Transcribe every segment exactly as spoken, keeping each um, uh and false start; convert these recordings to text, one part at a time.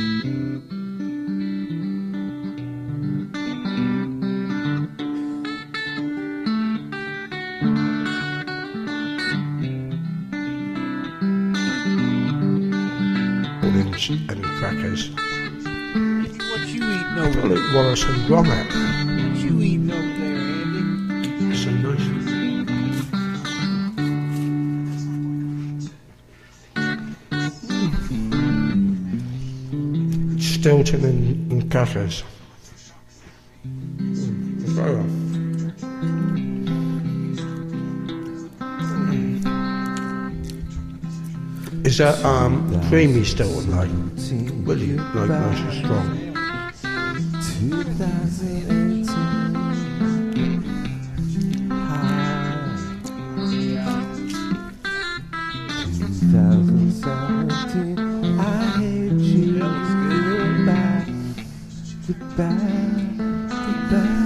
And crackers. What you eating over I there? like Wallace and Gromit. What you eating over there, Andy? So nice. Stilton and, and crackers. Mm, very well. Is that um, creamy Stilton, like really like nice and strong? twenty seventeen, I hate you. Goodbye, goodbye, goodbye.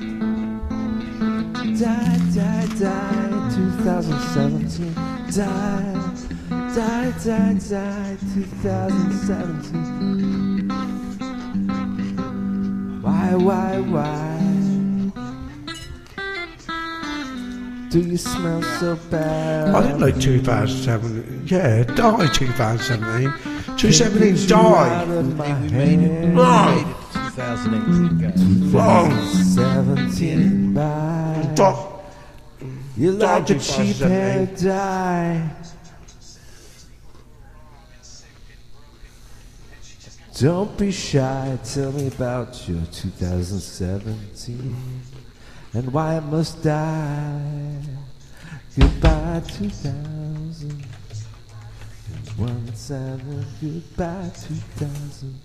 Die, die, die. twenty seventeen, die. Die, die, die, twenty seventeen. Why, why, why do you smell so bad? I didn't like two thousand seven. Yeah, die two thousand seventeen. twenty seventeen, die. We made it. We Wrong. made it. twenty eighteen, guys. Wrong. seventeen by. Die. You like Die a cheap hair twenty seventeen. dye. Don't be shy, tell me about your two thousand seventeen and why it must die. Goodbye two thousand one seven, goodbye two thousand.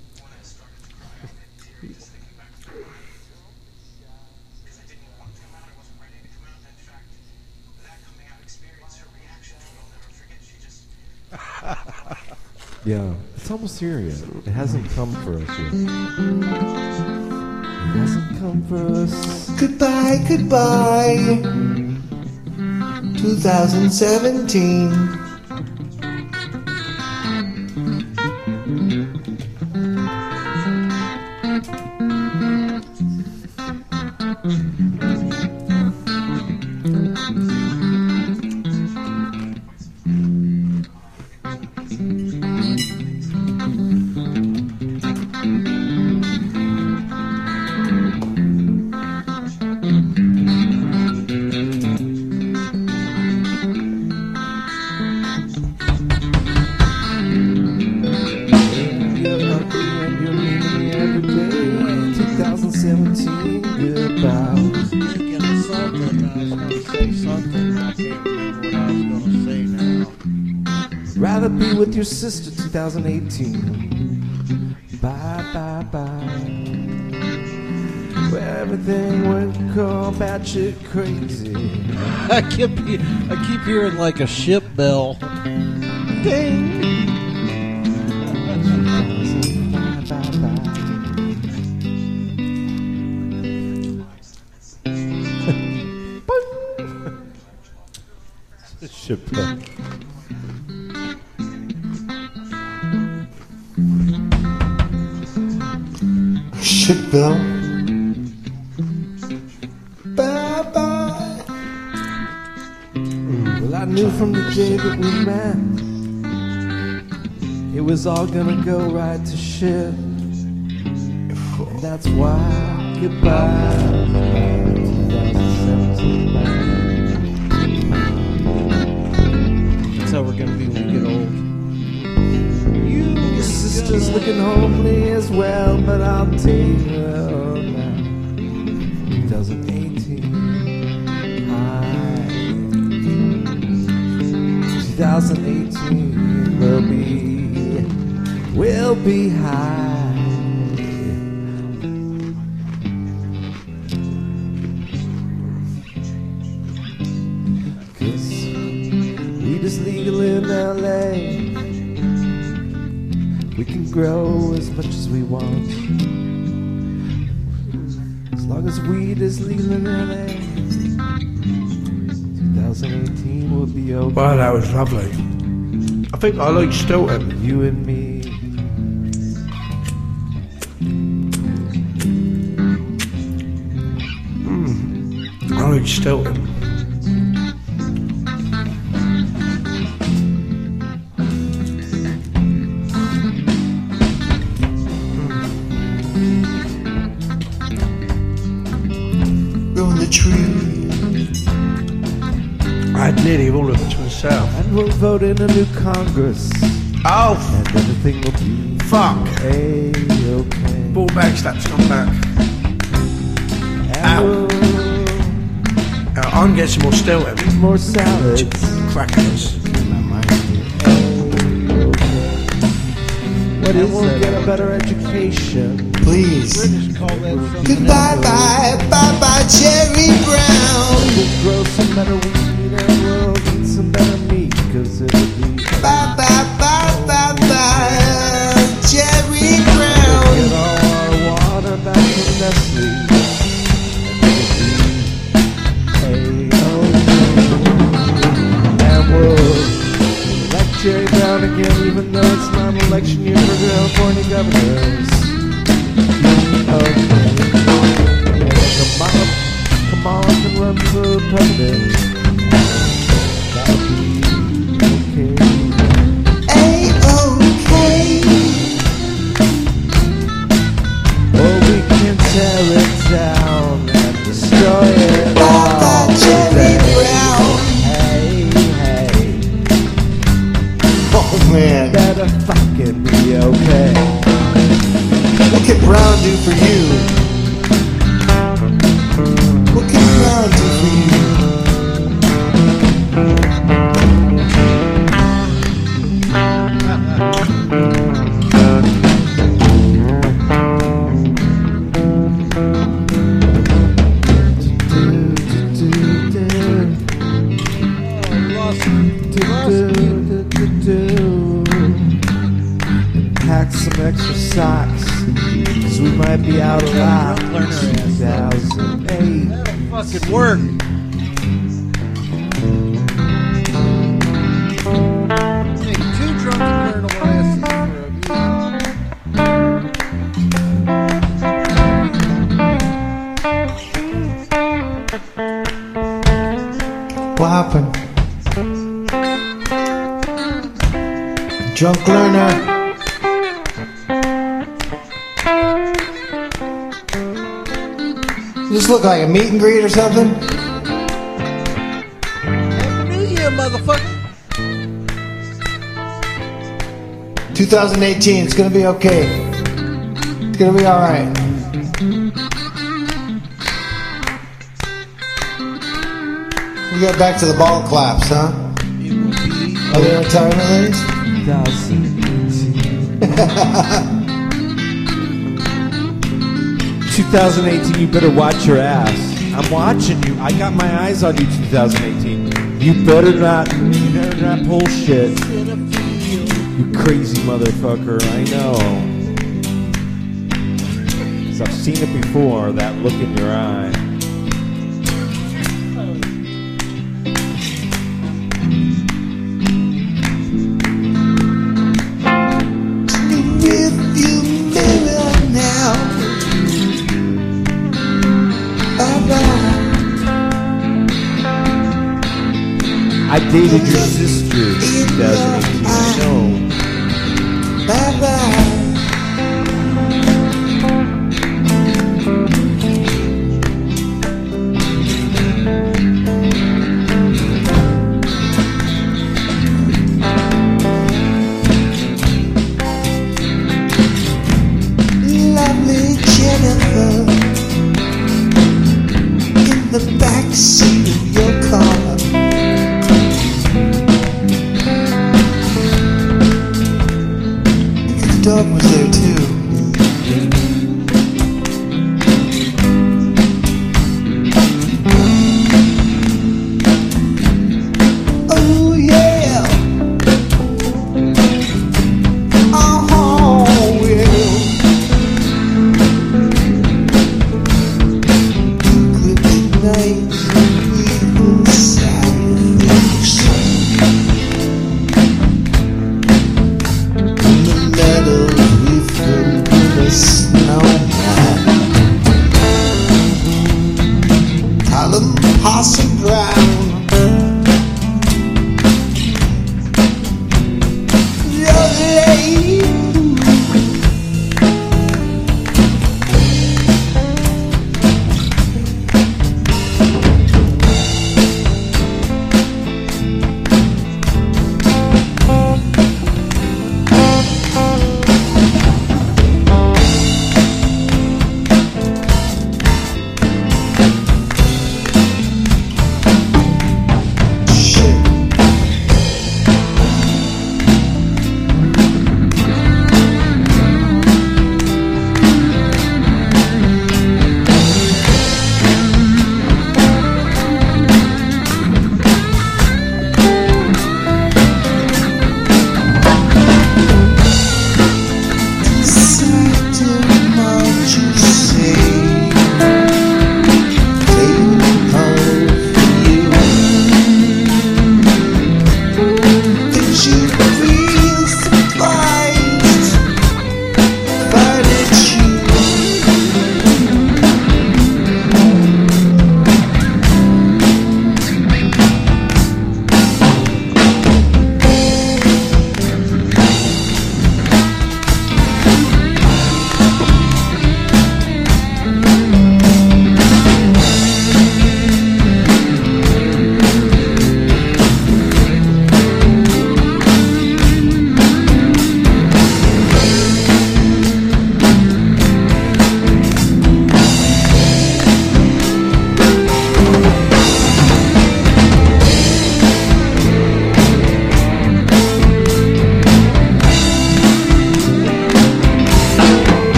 Yeah, it's almost here yet. It hasn't come for us yet. It hasn't come for us. Goodbye, goodbye. twenty seventeen. Rather be with your sister twenty eighteen. Bye, bye, bye. Where everything went call batshit crazy. I keep, I keep hearing like a ship bell. Ding! Bye, bye, bye. Ship bell. Shit, Bill. Bye bye. Well, I knew from the day that we met it was all gonna go right to shit. And that's why goodbye. That's how we're gonna be when we get old. Your sister's looking homely as well, but I'll take her now. twenty eighteen, high. twenty eighteen will be, will be high. Cause weed is legal in L A. We can grow as much as we want, as long as weed is legal in L A. twenty eighteen will be okay. Wow, that was lovely. I think I like Stilton. You and me. Rich Stilton. Growing the tree. I had nearly all of it to myself. And we'll vote in a new Congress. Oh, And everything will be fuck. A-okay. Ball backslap's gone back. And Ow. we'll Uh, I'm getting some more Stilton. eat more salads. Crackers. What is we'll get a better education. Please. British call that something Goodbye, else. bye, bye, bye, Cherry Brown. We'll grow some better weed and we'll eat some better meat. Cause it'll be Bye, bye, bye, bye, bye, Cherry Get Brown. all our water back from Nestle. And it'll be A-okay. And we'll elect Jerry Brown again, even though it's not an election year for California governors. Okay. And Kamala, Kamala can run for president. That'll be okay. A-okay. Or we can tear it down and destroy it Bye, all. bye, Cherry Brown. Hey, hey, Oh, man. better fucking be okay. What can Brown do for you? What can Brown do for you? Pack some extra socks, cause we might be out of luck in two thousand eight. That'll fucking work. Take two drunken colonel asses for a meeting. What happened? Drunk learner. This look like a meet and greet or something? Happy New Year, motherfucker. twenty eighteen, it's gonna be okay. It's gonna be alright. We got back to the ball claps, huh? It will be Are there retirement ladies? twenty eighteen, you better watch your ass. I'm watching you. I got my eyes on you, twenty eighteen. You better not, you better not pull shit. in a field. You crazy motherfucker. I know. 'Cause I've seen it before, that look in your eye. Rearview mirror now. Bye-bye. I dated your sister in twenty eighteen. I know. Bye-bye. Lovely Jennifer in the backseat of your car. The dog was there too. Oh yeah. Oh yeah. Good night, evil silence. The meadows we flew.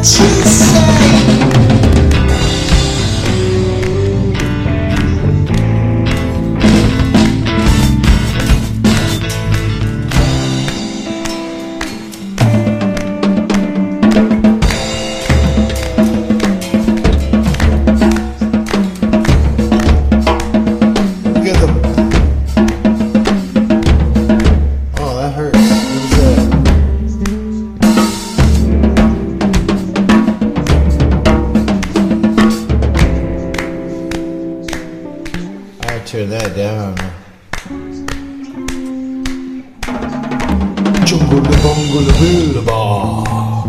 she say? Tear that down. Jungle bungle boulevard.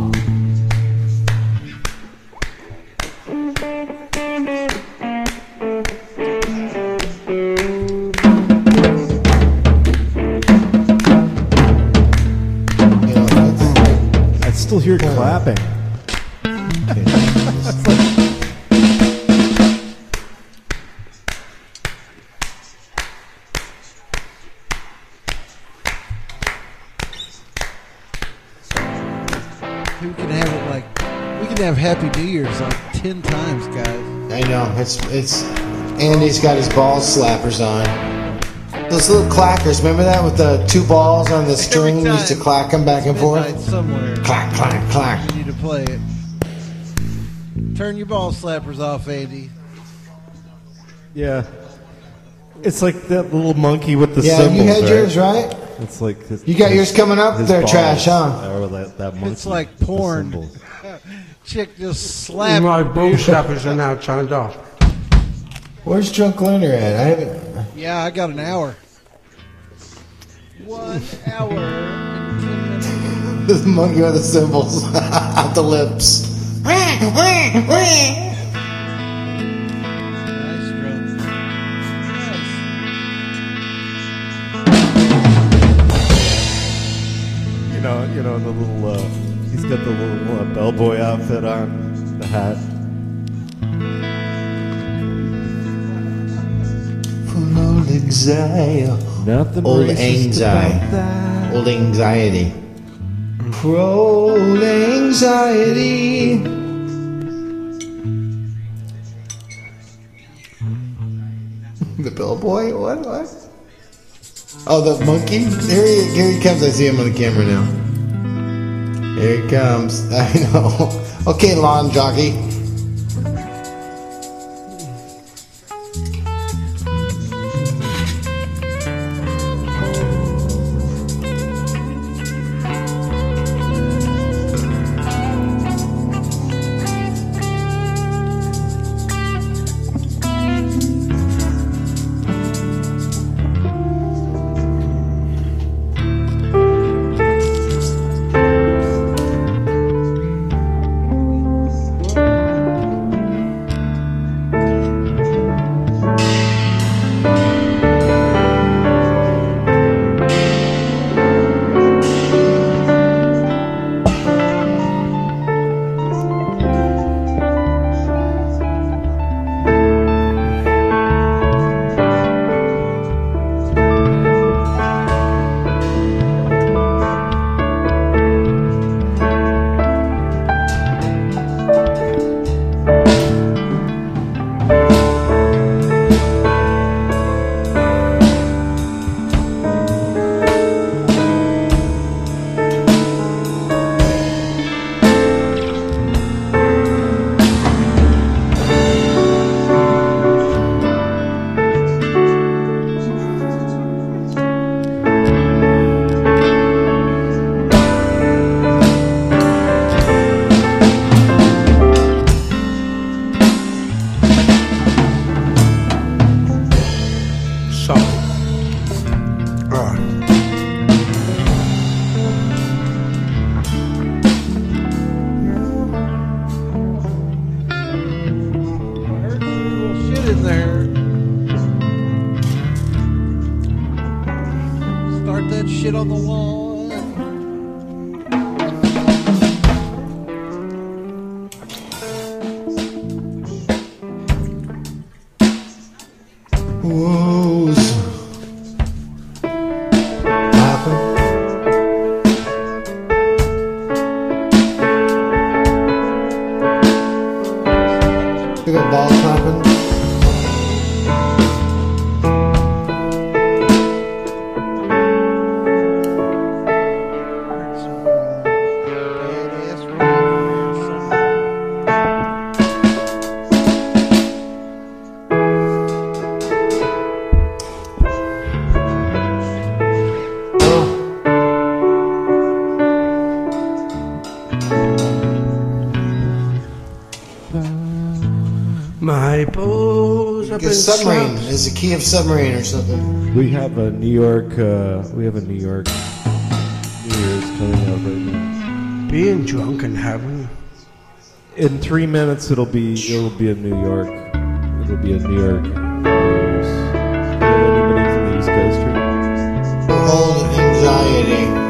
I still hear clapping. We can have it like we can have Happy New Year's like ten times, guys. I know it's it's. Andy's got his ball slappers on. Those little clackers, remember that with the two balls on the string? You used to clack them back and forth. Midnight somewhere. Clack, clack, clack. You need to play it. Turn your ball slappers off, Andy. Yeah. It's like that little monkey with the Yeah, symbols, you had right? yours, right? It's like his, You got his- yours coming up? his They're balls, trash, huh? Or that, that monkey It's like with the porn. symbols. Chick just slapped. My ball slappers are now turned off. Where's Drunk Learner at? I haven't. Yeah, I got an hour. One hour and ten minutes. The monkey with the symbols out the lips. Nice drums. Nice. You know, you know the little. Uh, he's got the little uh, bellboy outfit on, the hat. Full old anxiety. Nothing Old racist anxiety. about that. Old anxiety. Old anxiety. The bellboy? What? What? Oh, the monkey? Here he, here he comes. I see him on the camera now. Here he comes. I know. Okay, lawn jockey. in there. Start that shit on the wall. Woes. Happen. favorite ball clapping? My balls have been Submarine. slapped. It's a key of submarine or something. We have a New York. Uh, we have a New York New Year's coming up right now. Being drunk and having. In three minutes, it'll be it'll be a New York. It'll be a New York New Year's. Do you have anybody from the East Coast here? Old anxiety.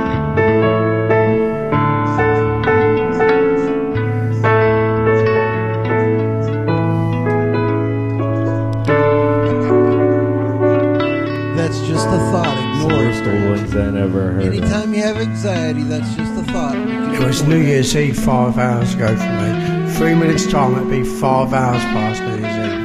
That's just a thought. Ignore Worst old it. ones I never heard. Anytime you have anxiety, that's just a thought. It was New Year's Eve five hours ago for me. Three minutes time, it'd be five hours past New Year's Eve.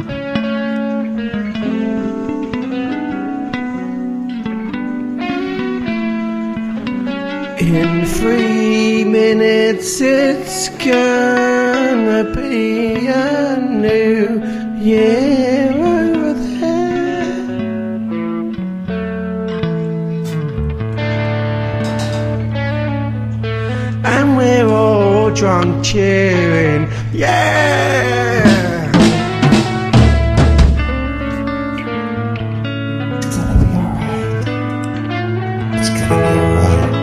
In three minutes, it's gonna be a new year over there. And we're all drunk cheering, yeah! It's gonna be alright. It's gonna be alright.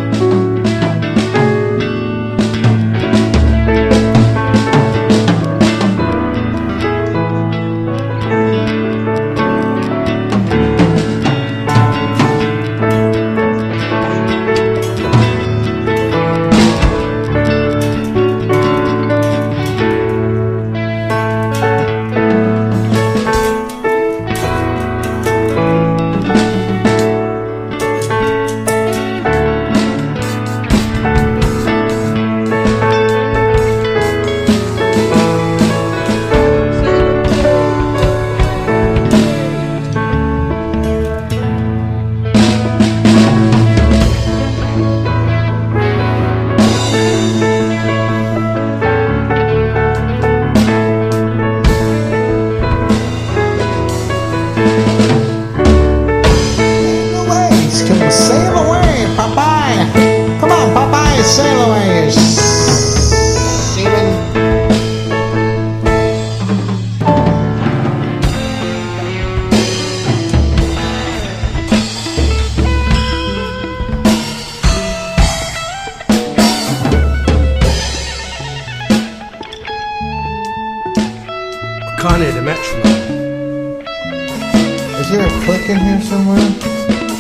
Sail away, Popeye! Come on, Popeye, sail away, seaman. Can't hear the metronome. Is there a click in here somewhere?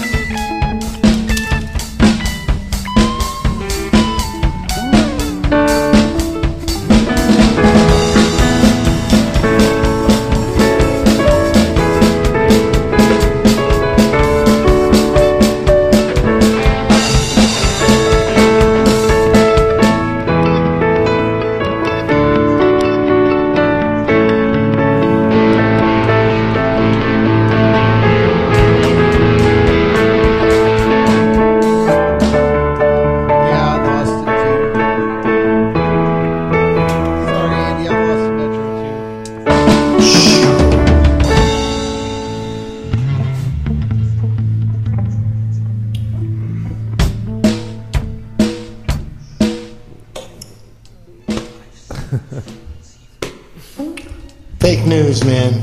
Fake news, man.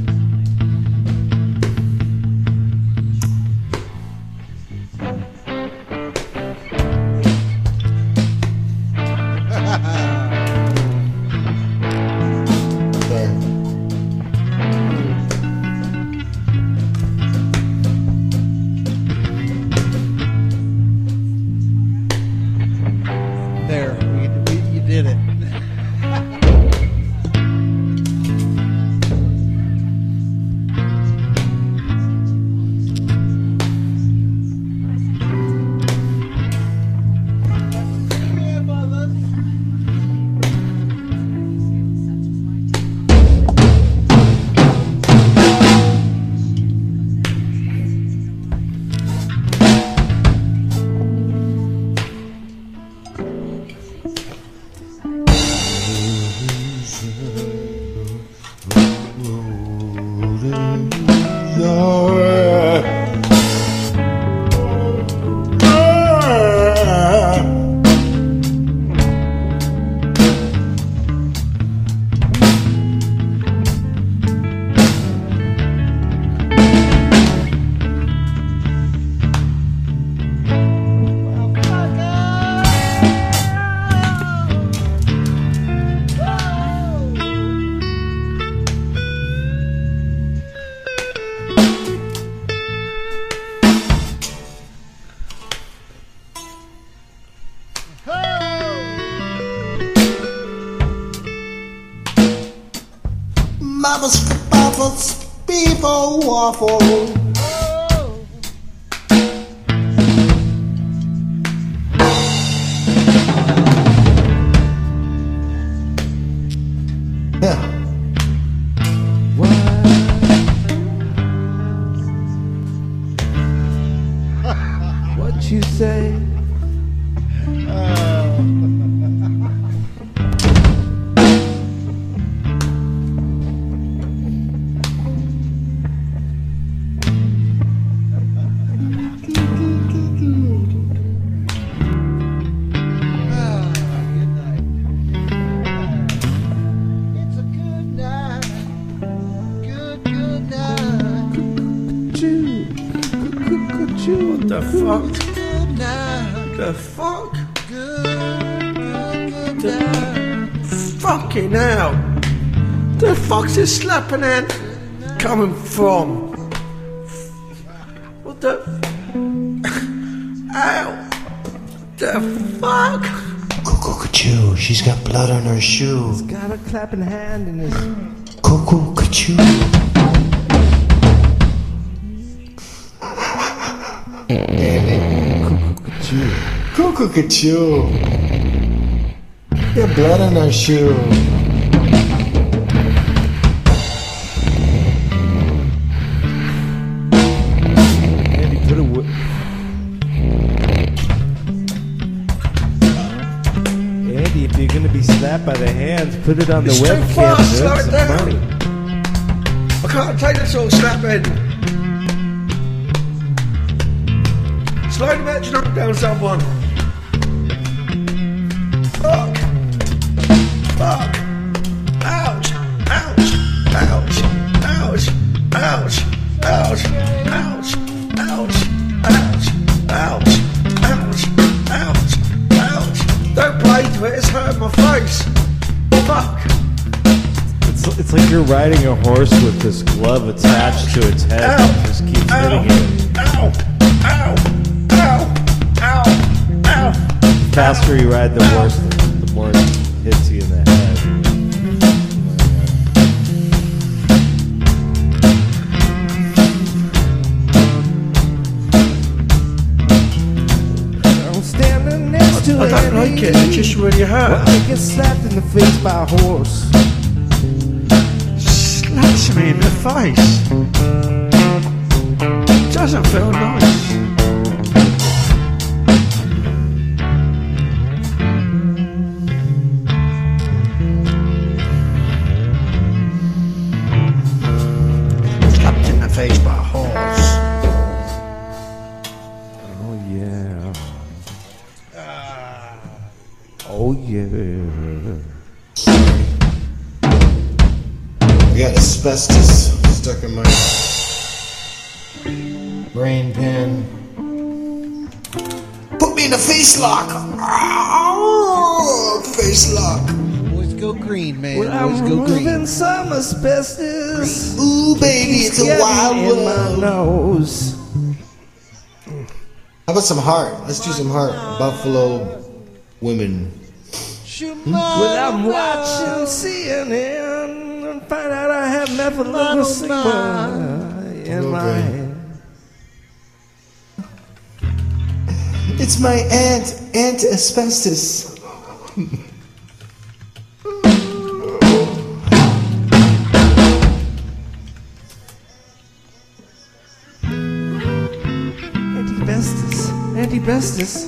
There, we, we, you did it. Mama's bubbles, beaver waffle. Yeah. What you say? What the fuck? The fuck? The fucking hell! The fuck's this slapping hand coming from? What the? Ow! The fuck? Cuckoo-ca-choo, she's got blood on her shoe. He's got a clapping hand in his. Cuckoo-ca-choo. Cuckoo-ca-choo. Cuckoo-ca-choo. Got blood on her shoe. Andy, put a wh- Andy, if you're gonna be slapped by the hands, put it on the It's too webcam. fast, slow Earn it some down. money. I can't take this all slapping. Slowly match knock down someone. Fuck. Fuck. Ouch. Ouch. Ouch. Ouch. Ouch. Ouch. Ouch. Ouch. Ouch. Ouch. Ouch. Ouch. Ouch. Don't play to it, it's hurting my face. Fuck. It's, it's like you're riding a horse with this glove attached to its head Ow. that just keeps Ow. hitting it. Ow. Ow. Ow. Ow. Ow. The faster you ride the horse, the more it hits you in the head. I'm standing next to I don't like it, it just really hurt. I get slapped in the face by a horse. Slaps me in the face. Doesn't feel nice. Slapped in the face by a horse. Oh yeah. Oh yeah. I got asbestos stuck in my brain pan. Put me in a face lock. Oh, face lock. Boys go green, man. Well, Boys I'm go removing green. some asbestos. Ooh, baby, it's a Getting wild in my world. nose. How about some heart? Let's do some heart. Buffalo women. Well, I'm watching C N N and find out I have methylene in my hand. It's my aunt, Aunt Asbestos. Anti-bestus. Anti-bestus.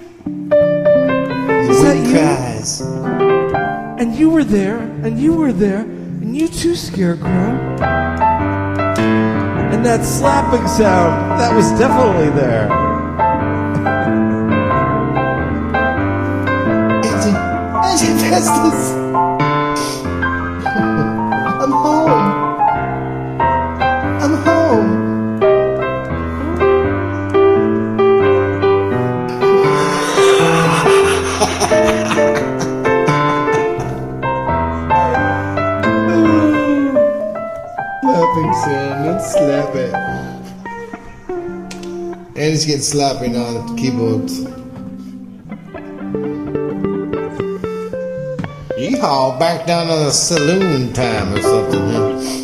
Is that you? Cries. And you were there, and you were there, and you too, Scarecrow. And that slapping sound, that was definitely there. Auntie, Auntie Festus. I'm home. I'm home. Slapping sound, let's slap it. And it's getting slapping on the keyboard. Yeehaw, back down to the saloon time or something, huh?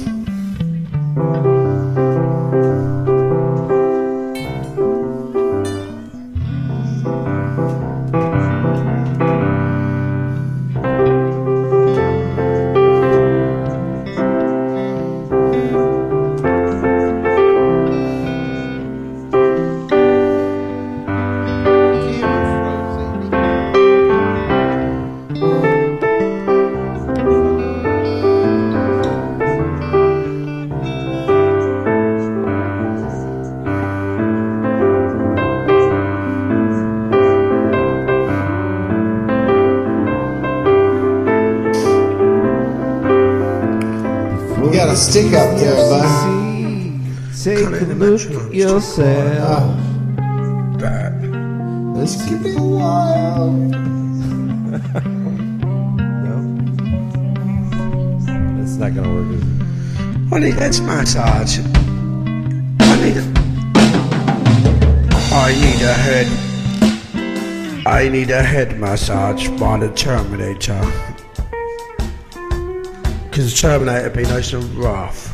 You got a stick up there, bud. Take a look at yourself. That. This could be a while. It's not gonna work, is it? I need head massage. I need a. I need a head. I need a head massage by the Terminator. Because the Terminator be nice and rough.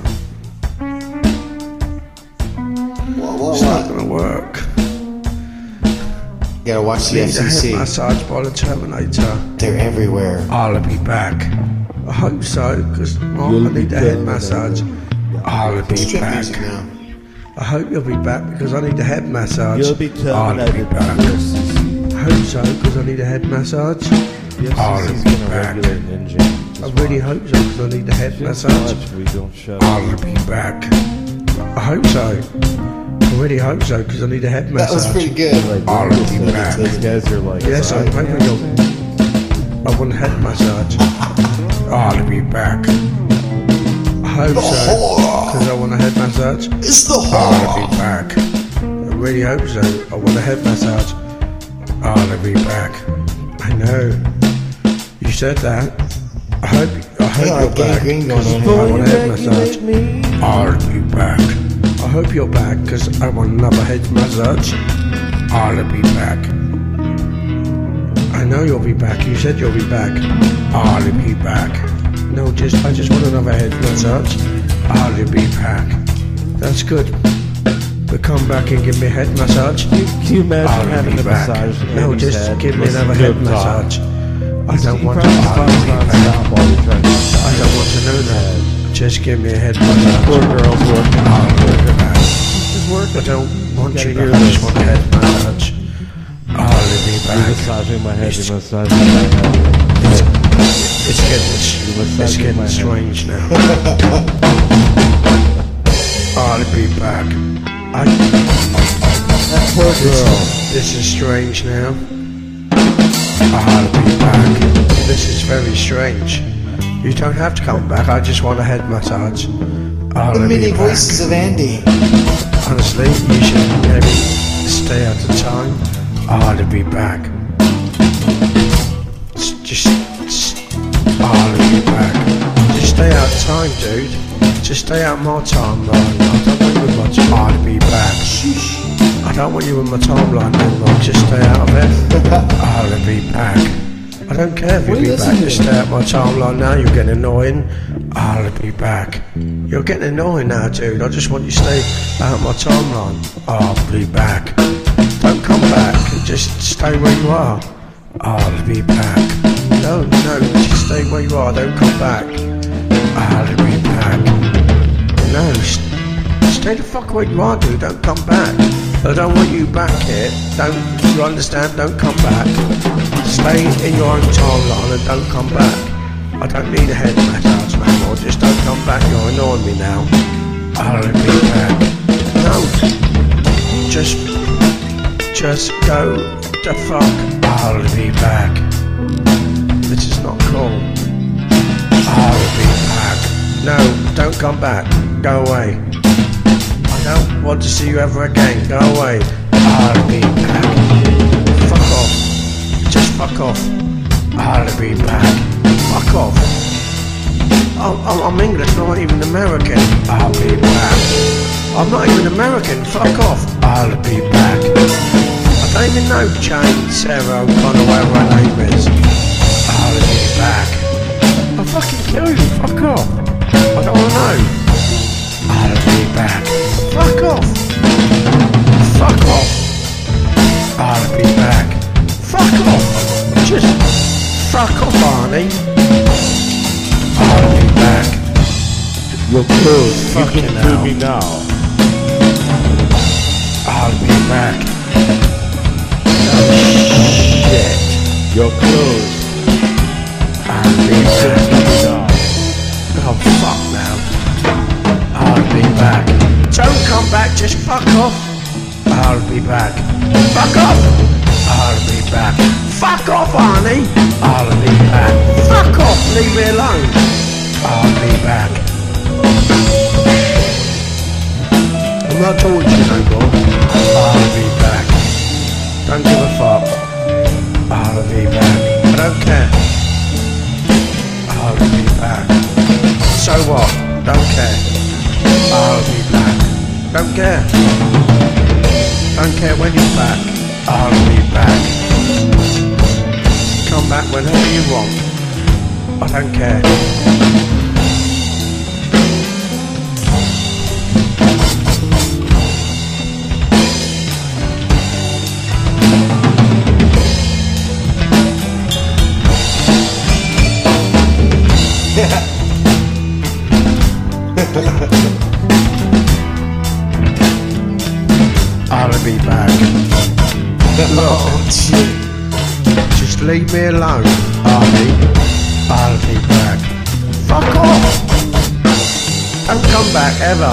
Whoa, whoa, It's not whoa. gonna work. You gotta watch I the need F a C head C. massage by the Terminator. They're everywhere. I'll be back. I hope so, because well, I need a head massage. I'll be Strip back. music now. I hope you'll be back because I need a head massage. You'll be I'll be terminated. back. I hope so because I need a head massage. I'll He's be gonna back. regulate an engine. I really hope so because I need a head massage. We don't shut up. I'll be back. I hope so. I really hope so because I need a head That massage. was pretty good. Like, I'll be back. those guys are like, Yes, I'm hoping you'll. I want a head massage. I'll be back. I hope so because I want a head massage. It's the I'll whole. be back. I really hope so. I want a head massage. I'll be back. I know. You said that. I hope. I hope Yeah, you're like gang back. green going 'cause on I here. want a head massage. I'll be back. I hope you're back because I want another head massage. I'll be back. I know you'll be back. You said you'll be back. I'll be back. No, just I just want another head massage. I'll be back. That's good. But come back and give me a head massage. Can you imagine I'll having be a back. massage? in No, Andy's just head? give me Listen another to head him talk. massage. I don't He want to. probably I'll talks be back. non-stop while you're trying to I don't want to know that. Just give me a head massage. Poor girl's working. I'll be back. She's working. I don't want Gotta you hear back. I just this. want a head massage. I'll be You're back. massaging my head. It's- You're massaging my head. It's getting, it's massaging my getting head. strange now. I'll be back. I, That poor girl. this is strange now. I'll be back. This is very strange. You don't have to come back. I just want a head massage. I'll The be many back. voices of Andy. Honestly, you should maybe stay out of time. I'll be back. S- Just, s- I'll be back. Just stay out of time, dude. Just stay out my timeline. I don't want you in my time. I'll be back. I don't want you in my timeline anymore. Just stay out of it. I'll be back. I don't care if What you'll are be you back. Just listening stay out my timeline now. You're getting annoying. I'll be back. You're getting annoying now, dude. I just want you to stay out my timeline. I'll be back. Don't come back. Just stay where you are. I'll be back. No, no, just stay where you are. Don't come back. I'll be back. No, s- stay the fuck where you are, dude. Don't come back. I don't want you back here. Don't, you understand? Don't come back. Stay in your own timeline and don't come back. I don't need a head massage no more. Just don't come back. You're annoying me now. I'll be back. No, just, just go the fuck. I'll be back. This is not cool. I'll be back. No, don't come back. Go away. I don't want to see you ever again. Go away. I'll be back. Fuck off. Just fuck off. I'll be back. Fuck off. I'm, I'm, I'm English, not even American. I'll be back. I'm not even American. Fuck off. I'll be back. I don't even know Jane, Sarah, O'Connor, whatever her name is. I'll be back. fuck off, Arnie. I'll be back. You're close. You Fucking can hell. do me now. I'll be back. Oh, shit. You're close. I'll be You can back. do me now. Oh, fuck now. I'll be back. Don't come back, just fuck off. I'll be back. Fuck off. I'll be back. Fuck off, Arnie. I'll be back. Fuck off, leave me alone. I'll be back. I'm not talking to you no more. I'll be back. Don't give a fuck. I'll be back. I don't care. I'll be back. So what? Don't care. I'll be back. Don't care. Don't care when you're back. I'll be back. Come back whenever you want. I don't care. I'll be back. Oh, shit. Just leave me alone, Arnie. I'll be back. Fuck off! Don't come back ever.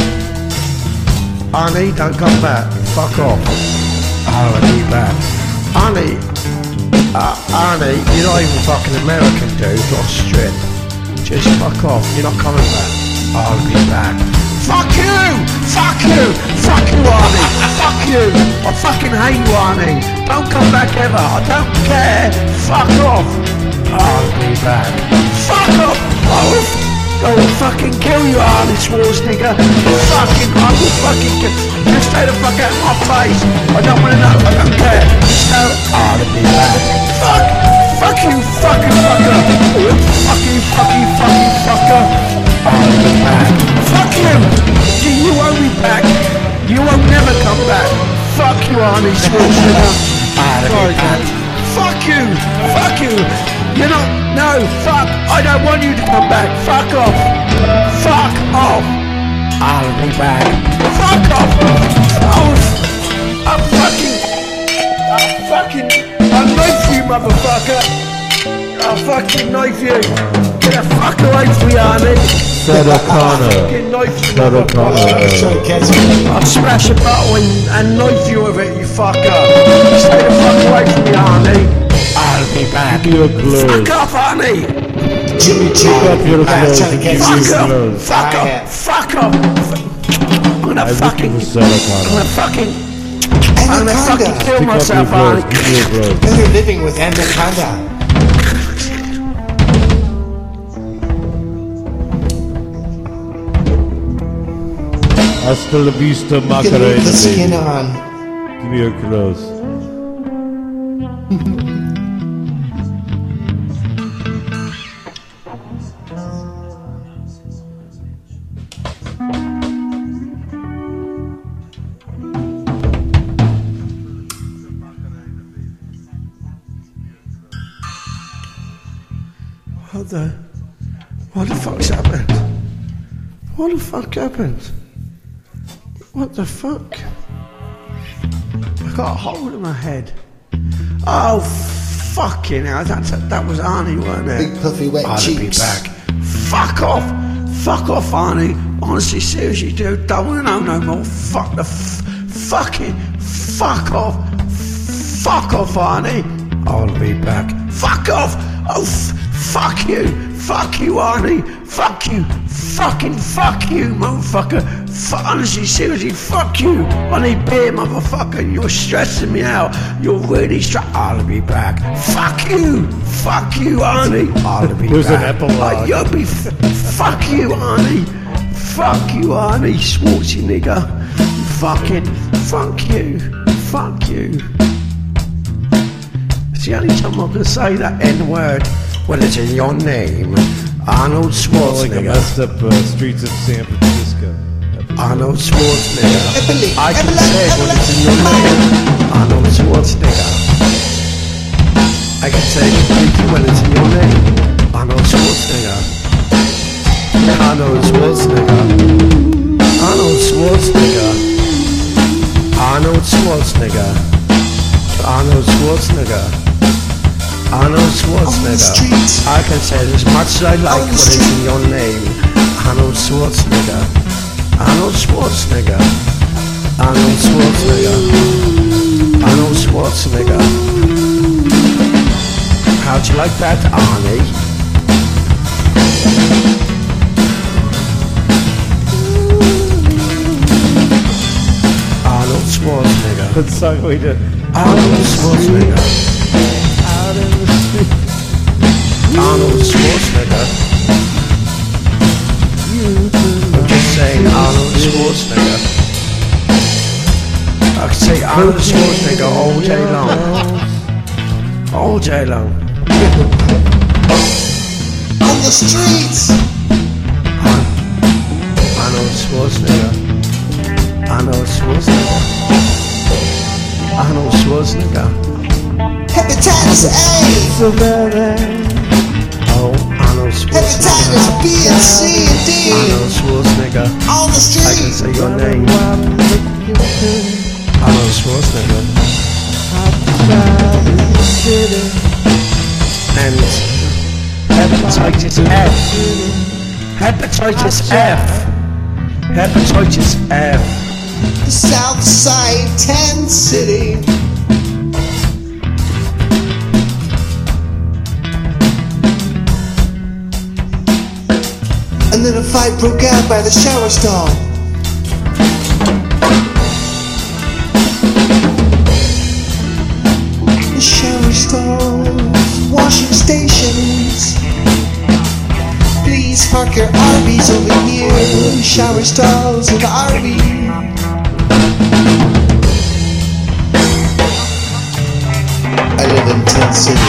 Arnie, don't come back. Fuck off. I'll be back. Arnie, uh, Arnie, you're not even fucking American, dude. You're Austrian. Just fuck off. You're not coming back. I'll be back. Fuck you! Fuck you! Fuck you, Arnie! Fuck you! I fucking hate you, Arnie! Don't come back ever! I don't care! Fuck off! I'll be back. Fuck off! I will f- I will fucking kill you, Arnie Schwarzenegger! Fucking, I will fucking kill you! Stay the fuck out of my face! I don't want to know! I don't care! So, I'll be back. Fuck! Fuck you, fucking fucker! Fuck you, fuck you, fuck you, fucker! I'll be back. Fuck you! You, you won't be back. You won't never come back. Fuck you, Arnie Schwarzenegger. I'll be back. Fuck you! Fuck you! You're not... No! Fuck! I don't want you to come back. Fuck off! Fuck off! I'll be back. Fuck off! Oh! I'm fucking... I'm fucking... I'll knife you, motherfucker! I'll fucking knife you! Get the fuck away from me, Arnie! Fred O'Connor. Fucking knife you, Fred motherfucker! I was trying to catch him. I'll smash a bottle and, and knife you with it, you fucker! Stay the fuck away from me, Arnie! I'll be back. You're close. Fuck off, Arnie! Jimmy Pick Chan. up your I was clothes trying to and catch give Fuck you you. off! clothes. Fuck I off! have- Fuck off! I'm gonna I'm fucking... looking for Fred I'm O'Connor. gonna fucking... I'm gonna fucking Anaconda. kill Pick up your myself, clothes. Arnie! Give me your clothes. Better living with Anaconda. Hasta la vista, You can Macarena, leave the skin baby. on. Give me your clothes. What the... What the fuck's happened? What the fuck happened? What the fuck? I got a hole in my head. Oh, fucking hell. That's, that was Arnie, weren't it? Big puffy wet I'll be cheeks. back. Fuck off. Fuck off, Arnie. Honestly, seriously, dude. Don't want to know no more. Fuck the f- fucking... Fuck off. Fuck off, Arnie. I'll be back. Fuck off. Oh, f- fuck you. Fuck you, Arnie. Fuck you. Fucking fuck you, motherfucker. F- honestly, seriously, fuck you. I need beer, motherfucker. You're stressing me out. You're really stressed. I'll be back. Fuck you. Fuck you, Arnie. I'll be There's an back. epilogue. Oh, you'll be... F- fuck you, Arnie. Fuck you, Arnie Schwarzenegger. Fucking... Fuck you. Fuck you. It's the only time I can say that N-word. Well, it's in your name. Arnold Like the Schwarzenegger. messed up uh, streets of San Francisco. Arnold Schwarzenegger. Emily, I can Emily, say it when Emily, it's in your name. Arnold Schwarzenegger. I can say completely when it's in your name. Arnold Schwarzenegger. Arnold Schwarzenegger. Arnold Schwarzenegger. Arnold Schwarzenegger. Arnold Schwarzenegger. Arnold Schwarzenegger. I can say it as much as I like when it's in your name. Arnold Schwarzenegger. Arnold Schwarzenegger. Arnold Schwarzenegger. Arnold Schwarzenegger. How'd you like that, Arnie? Arnold Schwarzenegger. What song we did? Arnold Schwarzenegger. Out in the street. Arnold Schwarzenegger. I'm just saying Arnold Schwarzenegger. I could say Arnold Schwarzenegger all day long. All day long. On the streets. Arnold Schwarzenegger. Arnold Schwarzenegger. Arnold Schwarzenegger. Hepatitis A. So bad. Oh, Arnold Hepatitis Schwarzenegger. B and C and D. Arnold Schwarzenegger. On the I can streets. say your name. Arnold Schwarzenegger. And hepatitis F. Hepatitis F. Hepatitis F. The South Side Tent City. And then a fight broke out by the shower stall. The shower stalls, washing stations. Please park your R Vs over here. Shower stalls and R Vs. I live in Tent City.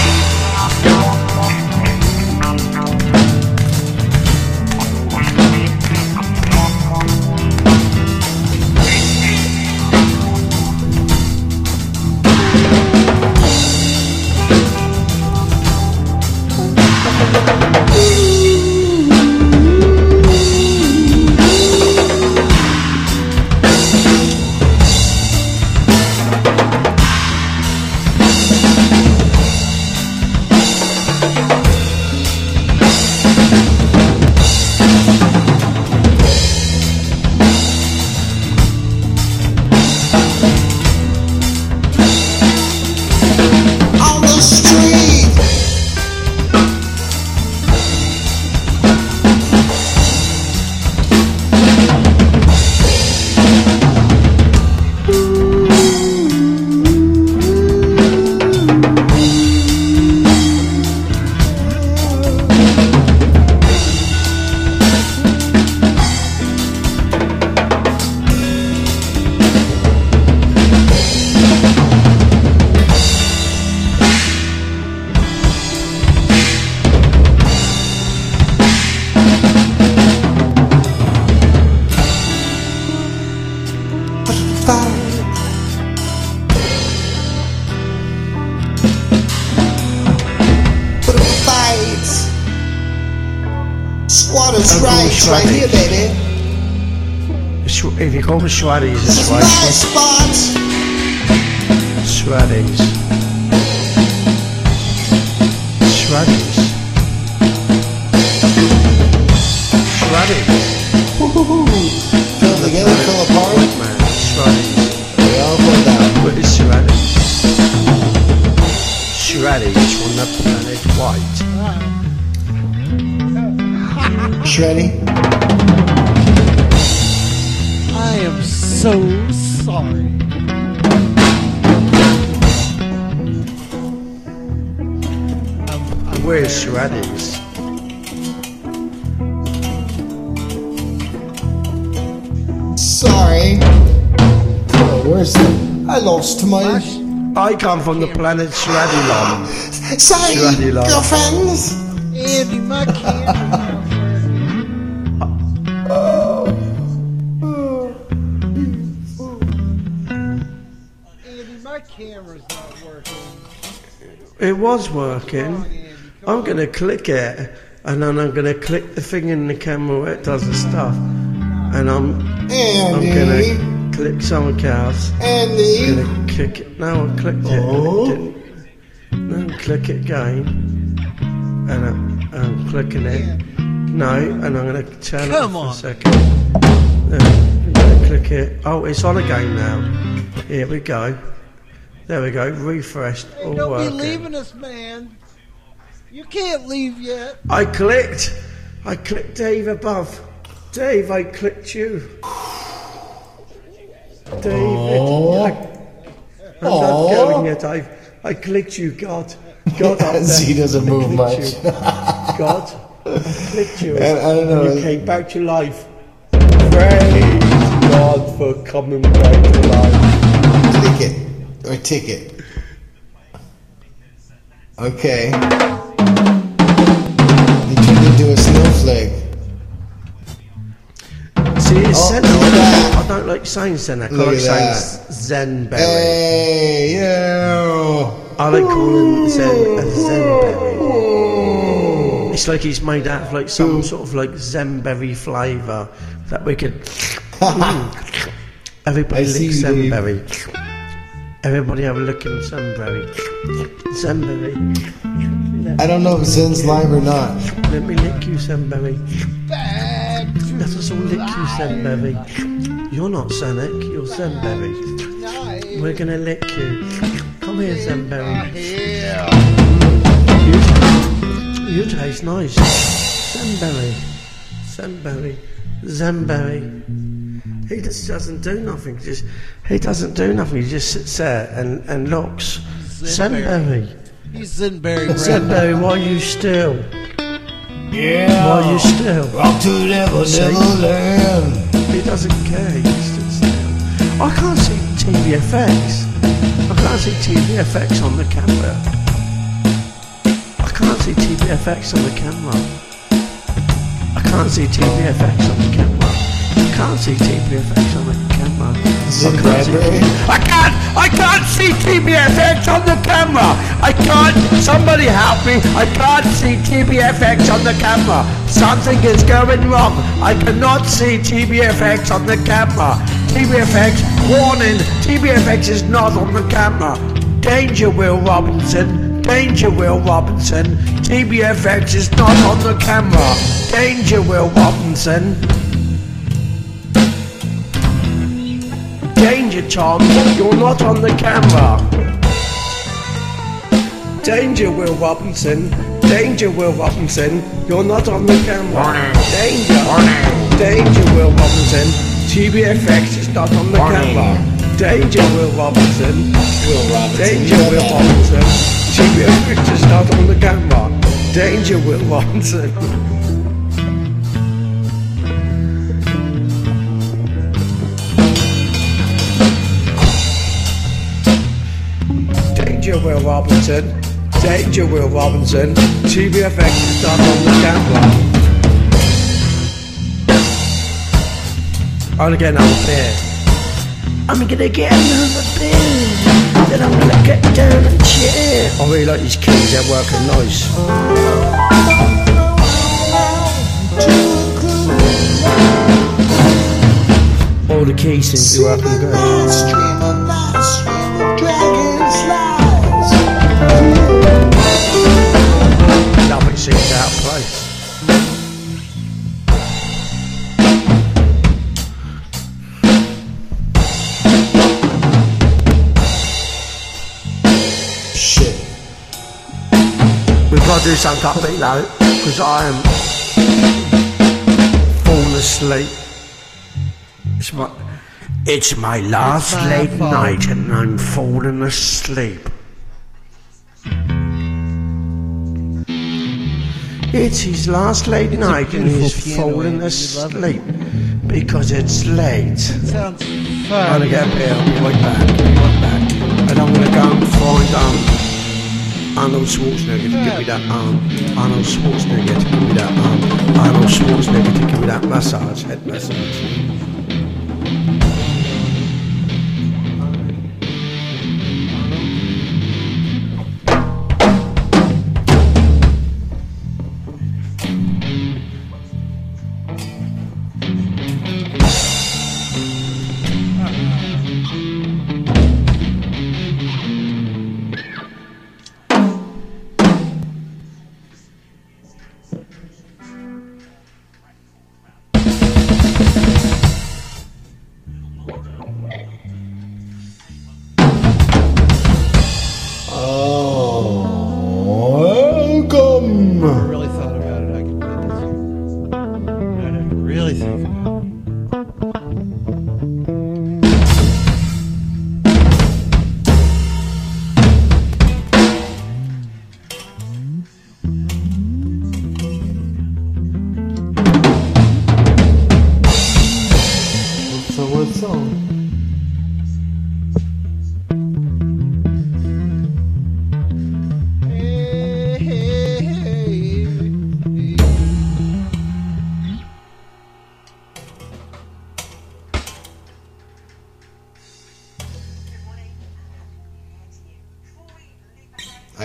Squatters' rights right here, baby. If you call me Shwaddies, This it's is my right. spot. Shwaddies. Shwaddies. Shwaddies. Fell together, fell apart. White man. Shwaddies. They all fell down. What is Shwaddies? Shwaddies from the planet White. Shreddy. I am so sorry. Where's Shwaddies? Sorry. Oh, where's the... I lost my... I come from the planet Shwadilon. Sorry, Shreddy love. girlfriend. Andy, my camera. Andy, my camera's not working. It was working. I'm going to click it, and then I'm going to click the thing in the camera where it does the stuff, and I'm I'm going to click something else. Andy. I'm going to click it. No, I clicked it. Oh. And it didn't. Then click it again, and I'm, I'm clicking it. No, and I'm going to turn it off Come for on. a second. Then I'm going to click it. Oh, it's on again now. Here we go. There we go. Refreshed. Hey, All don't working. be leaving us, man. You can't leave yet. I clicked. I clicked Dave above. Dave, I clicked you. David. Oh. I, I'm not Oh. going yet, Dave. I clicked you, God. God up there. He doesn't I move clicked much. you. God, I clicked you. I- I don't know. And you came back to life. Praise God for coming back to life. Click it. Or ticket. Okay. You turned into a snowflake. See, it's Oh, Senna. look at that. I don't like saying Senna. I Look like at saying that. Zenberry. Hey, yo. I like calling Zen a Zenberry. It's like he's made out of like some sort of like Zenberry flavour that we could. Mm. Everybody I see lick you, Dave. Zenberry. Everybody have a look in Zenberry. Zenberry. I don't know if Zen's live or not. Let me lick you, Zenberry. Back to Let us all lick you, Zenberry. You're not Sonic, you're Zenberry. life. We're gonna lick you. Come here, Zenberry. Hell. You, you taste nice. Zenberry. Zenberry. Zenberry. He just doesn't do nothing. Just he doesn't do nothing. He just sits there and, and looks. Zenberry. He's Zenberry. Zenberry, why are you still? Yeah. Why are you still? Rock to never, See? never land. He doesn't care. He just sits there. I can't see T V F X. I can't see T V F X on the camera. I can't see T V F X on the camera. I can't see T V F X on the camera. I can't see T V F X on the camera. Zen I can't see Bradbury? I can't, I can't see T V F X on the camera. I can't, somebody help me. I can't see T V F X on the camera. Something is going wrong. I cannot see T V F X on the camera. T V F X, warning, T V F X is not on the camera. Danger, Will Robinson. Danger, Will Robinson. T V F X is not on the camera. Danger, Will Robinson. Danger, Tom, you're not on the camera. Danger, Will Robinson. Danger, Will Robinson. You're not on the camera. Danger. Danger, Will Robinson. T V F X is not on the camera. Danger, Will Robinson. Will Robinson. Danger, You know Will that. Robinson. T V F X is not on the camera. Danger, Will Robinson. Danger, Will Robinson. Danger, Will Robinson. T V F X is not on the camera. I'm gonna get another beer. I'm gonna get another beer. Then I'm gonna get down and chill. I really like these keys, they're working nice. All the keys seem to be working good. Nothing seems out of place. Shit. We've got to do something upbeat though, because I am falling asleep. It's my, it's my last It's my late fault. night and I'm falling asleep. It's his last late night and beautiful he's piano, falling Andy. We love it. asleep because it's late. Sounds I'm fun. gonna get a beer, I'll be right back, I'll be right back. And I'm gonna go and find um, Arnold Schwarzenegger to give me that arm. Arnold Schwarzenegger to give me that arm. Arnold Schwarzenegger to give me that massage, head massage.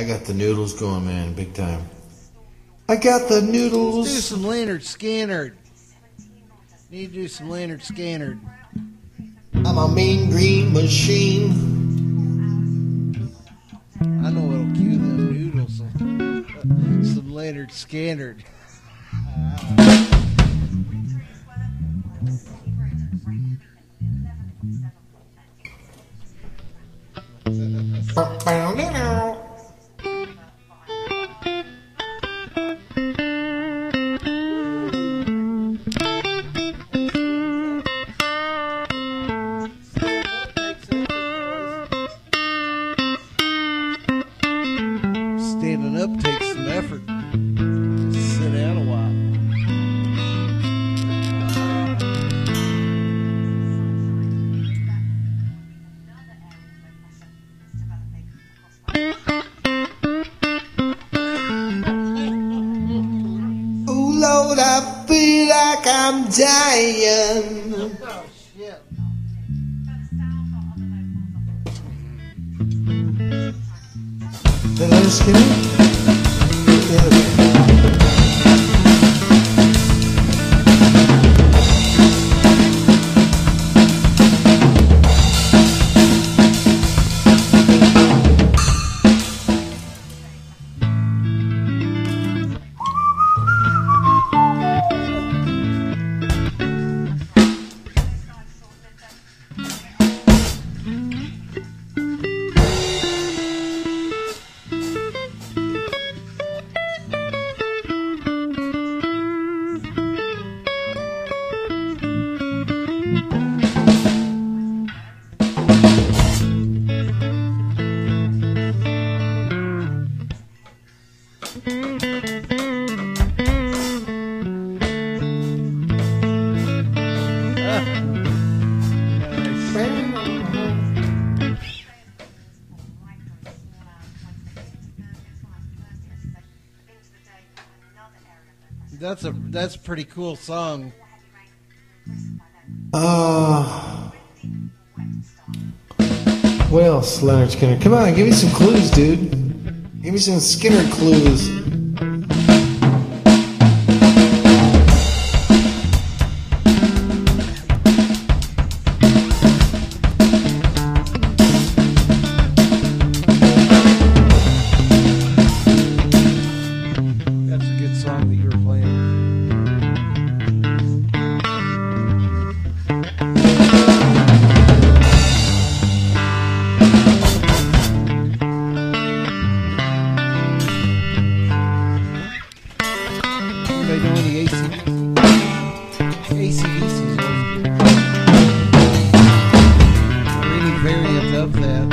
got the noodles going, man, big time. I got the noodles. Let's do some Leonard Skinner. Need to do some Leonard Skinner. I'm a mean green machine. I know what'll cue them noodles. Some Leonard Skinner. Standing up takes some effort. Just sit down a while. Oh Lord, I feel like I'm dying. Oh, shit. Did I just get it? That's a that's a pretty cool song. Uh, what else, Leonard Skinner? Come on, give me some clues, dude. Give me some Skinner clues. That's a good song that you were playing. Anybody know any A C D C? A C D C is always good. Or any variant of that.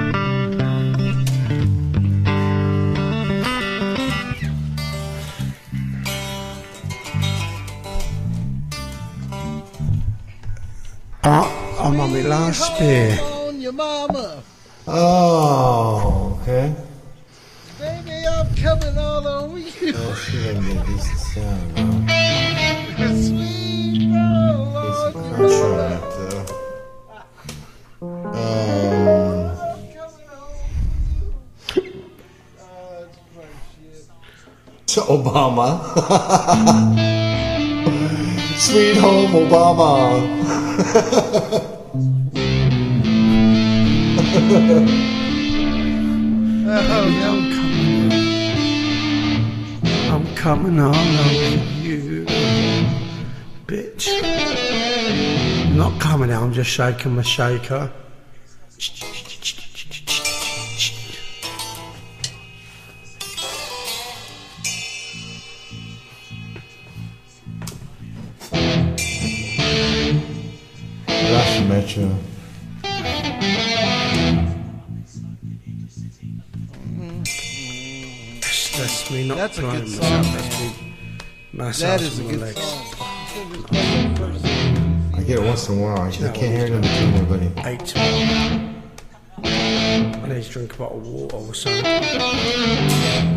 Oh, I'm on my last beer. On your mama. Oh, okay. Baby, I'm coming all over you. Oh, she didn't get a decent sound, though. Sweet roll Decent on crunch your on mama. it, though. Um, I'm coming over you. Oh, it's funny shit. to Obama. Sweet home Obama. Oh, I'm coming. I'm coming all over you, bitch. I'm not coming out. I'm just shaking my shaker. Russian Metro. That's, that's me not That's a playing good myself. song, That's man. me massaging that is a my good legs. song. I get it once in a while. I can't hear it in between there, buddy. Eight to I need to drink a bottle of water or something.